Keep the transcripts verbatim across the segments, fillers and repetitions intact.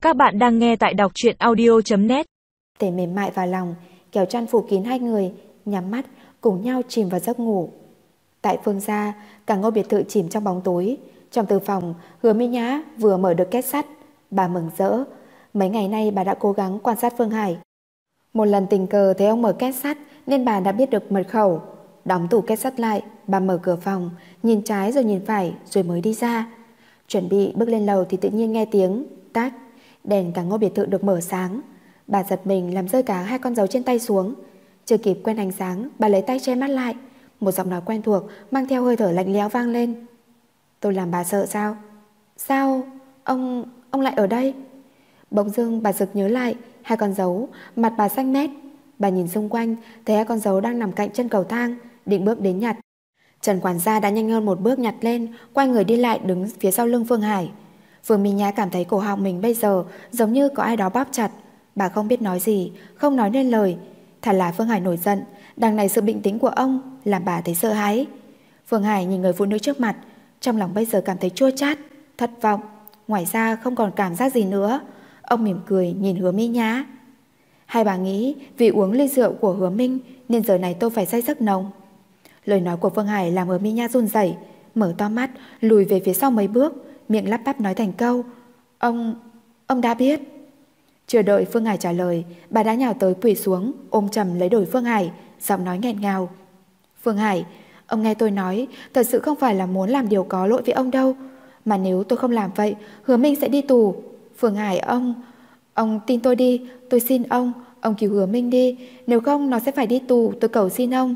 Các bạn đang nghe tại đọc truyện audio chấm net. Để mềm mại vào lòng, kéo chăn phủ kín hai người, nhắm mắt cùng nhau chìm vào giấc ngủ. Tại Phương gia, cả ngôi biệt thự chìm trong bóng tối. Trong thư phòng, Hứa Mỹ Nhã vừa mở được két sắt, bà mừng rỡ. Mấy ngày nay bà đã cố gắng quan sát Phương Hải. Một lần tình cờ thấy ông mở két sắt nên bà đã biết được mật khẩu. Đóng tủ két sắt lại, bà mở cửa phòng, nhìn trái rồi nhìn phải rồi mới đi ra. Chuẩn bị bước lên lầu thì tự nhiên nghe tiếng tách, đèn cả ngôi biệt thự được mở sáng. Bà giật mình làm rơi cả hai con dấu trên tay xuống. Chưa kịp quen ánh sáng, bà lấy tay che mắt lại. Một giọng nói quen thuộc mang theo hơi thở lạnh lẽo vang lên. Tôi làm bà sợ sao? Sao? Ông... ông lại ở đây? Bỗng dưng bà sực nhớ lại hai con dấu, mặt bà xanh mét. Bà nhìn xung quanh, thấy hai con dấu đang nằm cạnh chân cầu thang, định bước đến nhặt. Trần quản gia đã nhanh hơn một bước nhặt lên, quay người đi lại đứng phía sau lưng Phương Hải. Phương Mỹ Nhã cảm thấy cổ họng mình bây giờ giống như có ai đó bóp chặt. Bà không biết nói gì, không nói nên lời. Thật là Phương Hải nổi giận, đằng này sự bình tĩnh của ông làm bà thấy sợ hãi. Phương Hải nhìn người phụ nữ trước mặt, trong lòng bây giờ cảm thấy chua chát, thất vọng, ngoài ra không còn cảm giác gì nữa. Ông mỉm cười nhìn Hứa Mỹ Nhã. Hai bà nghĩ vì uống ly rượu của Hứa Minh nên giờ này tôi phải say giấc nồng. Lời nói của Phương Hải làm Hứa Mỹ Nhã run rẩy, mở to mắt, lùi về phía sau mấy bước, miệng lắp bắp nói thành câu: Ông... ông đã biết. Chưa đợi Phương Hải trả lời, bà đã nhào tới quỳ xuống, ôm chầm lấy đùi Phương Hải, giọng nói nghẹn ngào. Phương Hải, ông nghe tôi nói, thật sự không phải là muốn làm điều có lỗi với ông đâu. Mà nếu tôi không làm vậy, Hứa Minh sẽ đi tù. Phương Hải, ông... ông tin tôi đi, tôi xin ông, ông cứu Hứa Minh đi, nếu không nó sẽ phải đi tù, tôi cầu xin ông.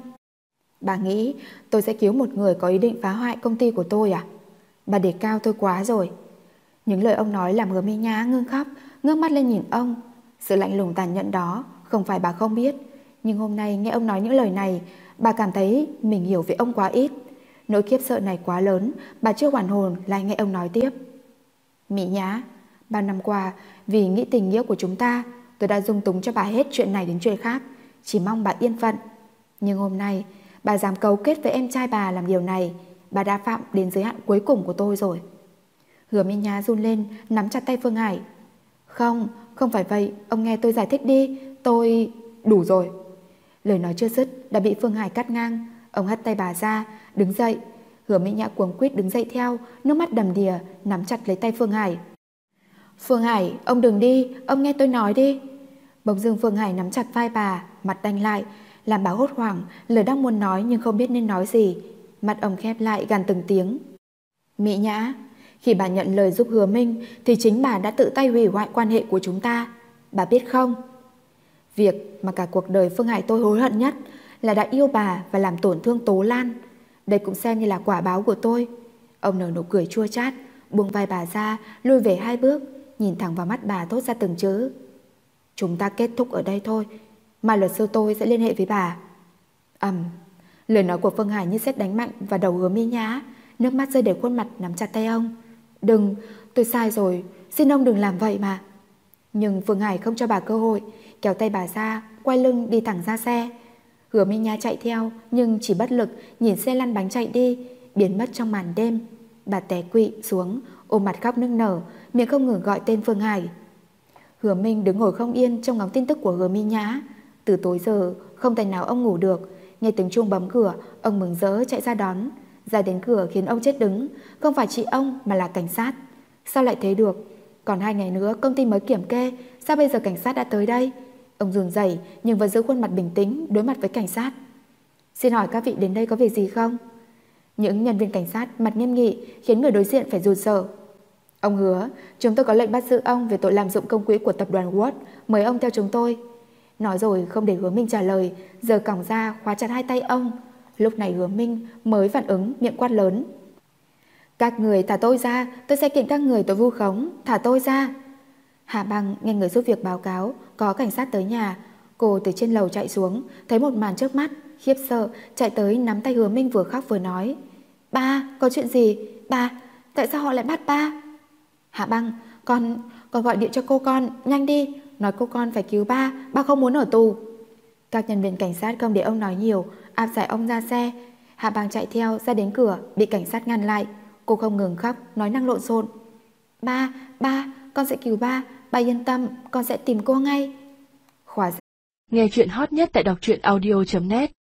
Bà nghĩ tôi sẽ cứu một người có ý định phá hoại công ty của tôi à? Bà đề cao tôi quá rồi. Những lời ông nói làm Hứa Mỹ Nhã ngưng khóc, ngước mắt lên nhìn ông. Sự lạnh lùng tàn nhẫn đó không phải bà không biết, nhưng hôm nay nghe ông nói những lời này, bà cảm thấy mình hiểu về ông quá ít. Nỗi khiếp sợ này quá lớn, bà chưa hoàn hồn lại nghe ông nói tiếp. Mỹ Nhã, bao năm qua vì nghĩ tình nghĩa của chúng ta, tôi đã dung túng cho bà hết chuyện này đến chuyện khác, chỉ mong bà yên phận. Nhưng hôm nay bà dám cấu kết với em trai bà làm điều này, bà đã phạm đến giới hạn cuối cùng của tôi rồi. Hứa Mỹ Nhã run lên, nắm chặt tay Phương Hải. Không, không phải vậy, ông nghe tôi giải thích đi, tôi... Đủ rồi. Lời nói chưa dứt đã bị Phương Hải cắt ngang. Ông hất tay bà ra, đứng dậy. Hứa Mỹ Nhã cuống quýt đứng dậy theo, nước mắt đầm đìa, nắm chặt lấy tay Phương Hải. Phương Hải, ông đừng đi, ông nghe tôi nói đi. Bỗng dưng Phương Hải nắm chặt vai bà, mặt đanh lại, làm bà hốt hoảng, lời đang muốn nói nhưng không biết nên nói gì. Mặt ông khép lại gằn từng tiếng. Mỹ Nhã, khi bà nhận lời giúp Hứa Minh thì chính bà đã tự tay hủy hoại quan hệ của chúng ta. Bà biết không? Việc mà cả cuộc đời Phương Hải tôi hối hận nhất là đã yêu bà và làm tổn thương Tố Lan. Đây cũng xem như là quả báo của tôi. Ông nở nụ cười chua chát, buông vai bà ra, lùi về hai bước, nhìn thẳng vào mắt bà thốt ra từng chữ. Chúng ta kết thúc ở đây thôi, mà luật sư tôi sẽ liên hệ với bà. Ầm, um, lời nói của Phương Hải như sét đánh mạnh vào đầu Hứa Mỹ Nhã, nước mắt rơi để khuôn mặt nắm chặt tay ông. Đừng, tôi sai rồi, xin ông đừng làm vậy mà. Nhưng Phương Hải không cho bà cơ hội, kéo tay bà ra, quay lưng đi thẳng ra xe. Hứa Mỹ Nhã chạy theo nhưng chỉ bất lực nhìn xe lăn bánh chạy đi, biến mất trong màn đêm. Bà té quỵ xuống, ôm mặt khóc nức nở, miệng không ngừng gọi tên Phương Hải. Hứa Minh đứng ngồi không yên trong ngóng tin tức của Hứa Mỹ Nhã. Từ tối giờ không thể nào ông ngủ được. Nghe tiếng chuông bấm cửa, ông mừng rỡ chạy ra đón. Ra đến cửa khiến ông chết đứng. Không phải chị ông mà là cảnh sát. Sao lại thế được? Còn hai ngày nữa công ty mới kiểm kê, sao bây giờ cảnh sát đã tới đây? Ông run rẩy nhưng vẫn giữ khuôn mặt bình tĩnh đối mặt với cảnh sát. Xin hỏi các vị đến đây có việc gì không? Những nhân viên cảnh sát mặt nghiêm nghị khiến người đối diện phải run sợ. Ông Hứa, chúng tôi có lệnh bắt giữ ông về tội lạm dụng công quỹ của tập đoàn World, mời ông theo chúng tôi. Nói rồi không để Hứa Minh trả lời, giơ còng ra khóa chặt hai tay ông. Lúc này Hứa Minh mới phản ứng, miệng quát lớn. Các người thả tôi ra, tôi sẽ kiện các người tội vu khống, thả tôi ra. Hạ Băng nghe người giúp việc báo cáo có cảnh sát tới nhà. Cô từ trên lầu chạy xuống, thấy một màn trước mắt, khiếp sợ, chạy tới nắm tay Hứa Minh vừa khóc vừa nói. Ba, có chuyện gì? Ba, tại sao họ lại bắt ba? Hạ Băng, con, con gọi điện cho cô con, nhanh đi, nói cô con phải cứu ba, ba không muốn ở tù. Các nhân viên cảnh sát không để ông nói nhiều, áp giải ông ra xe. Hạ Băng chạy theo ra đến cửa, bị cảnh sát ngăn lại. Cô không ngừng khóc, nói năng lộn xộn. Ba, ba, con sẽ cứu ba, Bà yên tâm, con sẽ tìm cô ngay. Khỏa Nghe chuyện hot nhất tại đọc truyện audio chấm net